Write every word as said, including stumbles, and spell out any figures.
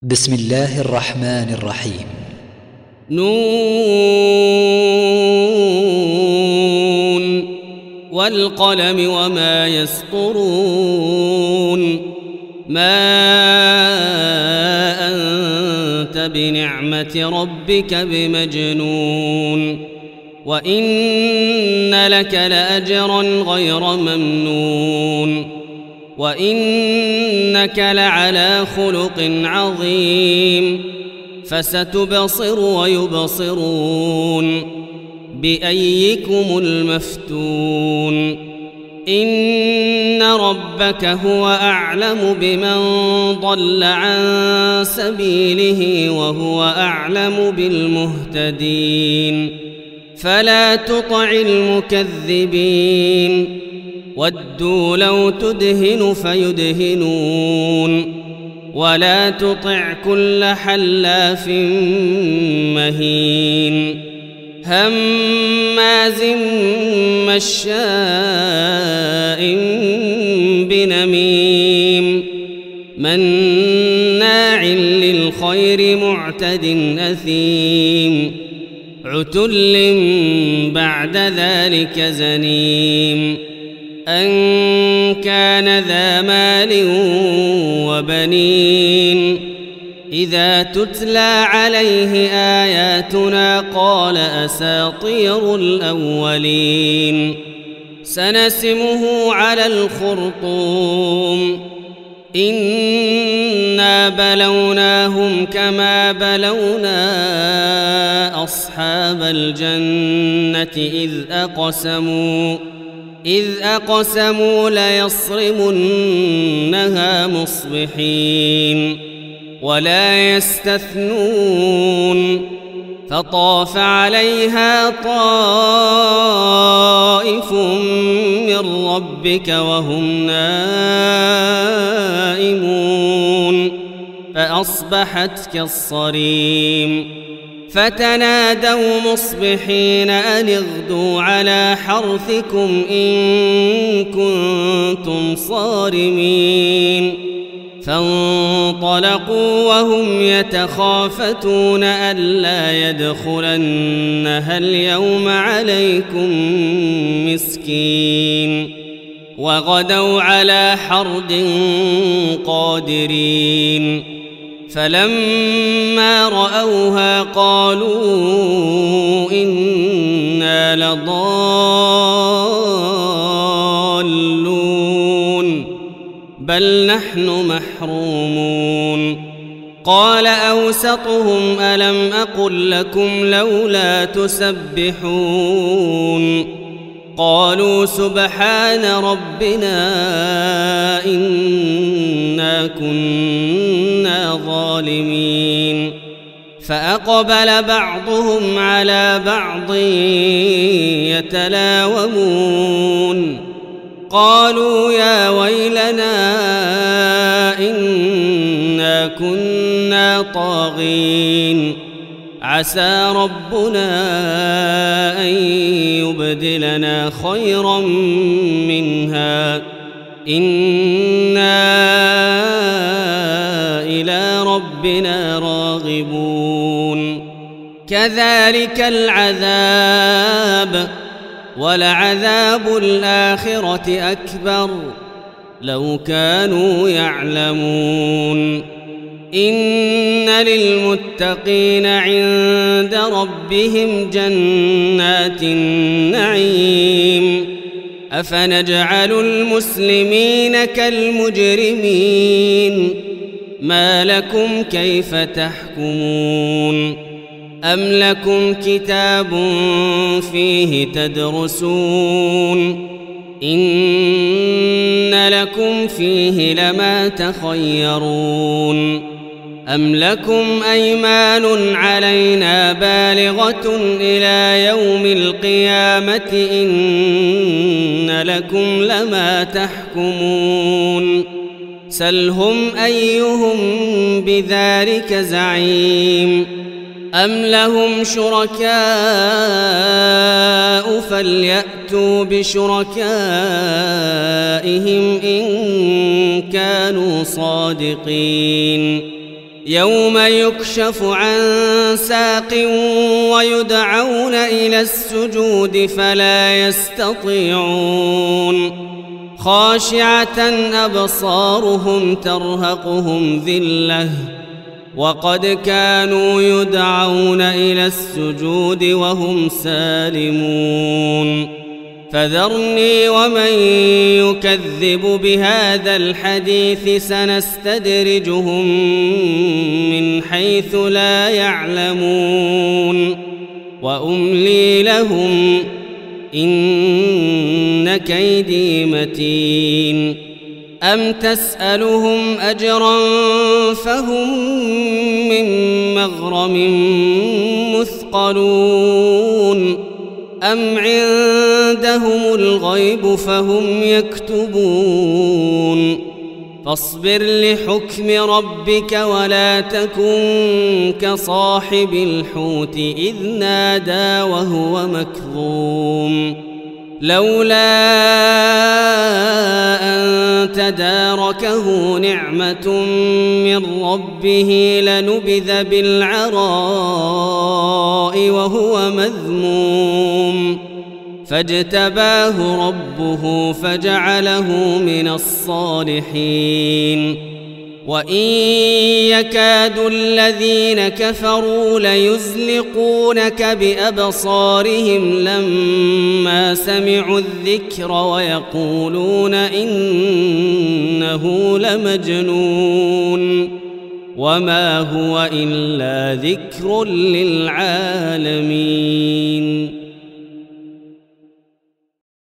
بسم الله الرحمن الرحيم. نون والقلم وما يسطرون ما أنت بنعمة ربك بمجنون وإن لك لأجرا غير ممنون وإنك لعلى خلق عظيم فستبصر ويبصرون بأيكم المفتون إن ربك هو أعلم بمن ضل عن سبيله وهو أعلم بالمهتدين فلا تطع المكذبين ودوا لو تدهن فيدهنون ولا تطع كل حلاف مهين هماز مشاء بنميم مناع للخير معتد أثيم عتل بعد ذلك زنيم أن كان ذا مال وبنين إذا تتلى عليه آياتنا قال أساطير الأولين سنسمه على الخرطوم إنا بلوناهم كما بلونا أصحاب الجنة إذ أقسموا إذ أقسموا ليصرمنها مصبحين ولا يستثنون فطاف عليها طائف من ربك وهم نائمون فأصبحت كالصريم فتنادوا مصبحين أن اغدوا على حرثكم إن كنتم صارمين فانطلقوا وهم يتخافتون ألا يدخلنها اليوم عليكم مسكين وغدوا على حرد قادرين فلما رأوها قالوا إنا لضالون بل نحن محرومون قال أوسطهم ألم أقل لكم لولا تسبحون قالوا سبحان ربنا إنا كنا ظالمين فأقبل بعضهم على بعض يتلاومون قالوا يا ويلنا إنا كنا طاغين عسى ربنا أن يبدلنا خيرا منها إنا إلى ربنا راغبون كذلك العذاب ولعذاب الآخرة أكبر لو كانوا يعلمون إن للمتقين عند ربهم جنات النعيم أفنجعل المسلمين كالمجرمين ما لكم كيف تحكمون أم لكم كتاب فيه تدرسون إن لكم فيه لما تخيرون أم لكم أيمان علينا بالغة إلى يوم القيامة إن لكم لما تحكمون سلهم أيهم بذلك زعيم أم لهم شركاء فليأتوا بشركائهم إن كانوا صادقين يوم يكشف عن ساق ويدعون إلى السجود فلا يستطيعون خاشعة أبصارهم ترهقهم ذلة وقد كانوا يدعون إلى السجود وهم سالمون فذرني ومن يكذب بهذا الحديث سنستدرجهم من حيث لا يعلمون وأملي لهم إن كيدي متين أم تسألهم أجرا فهم من مغرم مثقلون أم عندهم الغيب فهم يكتبون فاصبر لحكم ربك ولا تكن كصاحب الحوت إذ نادى وهو مكظوم لولا أن تداركه نعمة من ربه لنبذ بالعراء وهو مذموم فاجتباه ربه فجعله من الصالحين وإن يكاد الذين كفروا ليزلقونك بأبصارهم لما سمعوا الذكر ويقولون إنه لمجنون وما هو إلا ذكر للعالمين.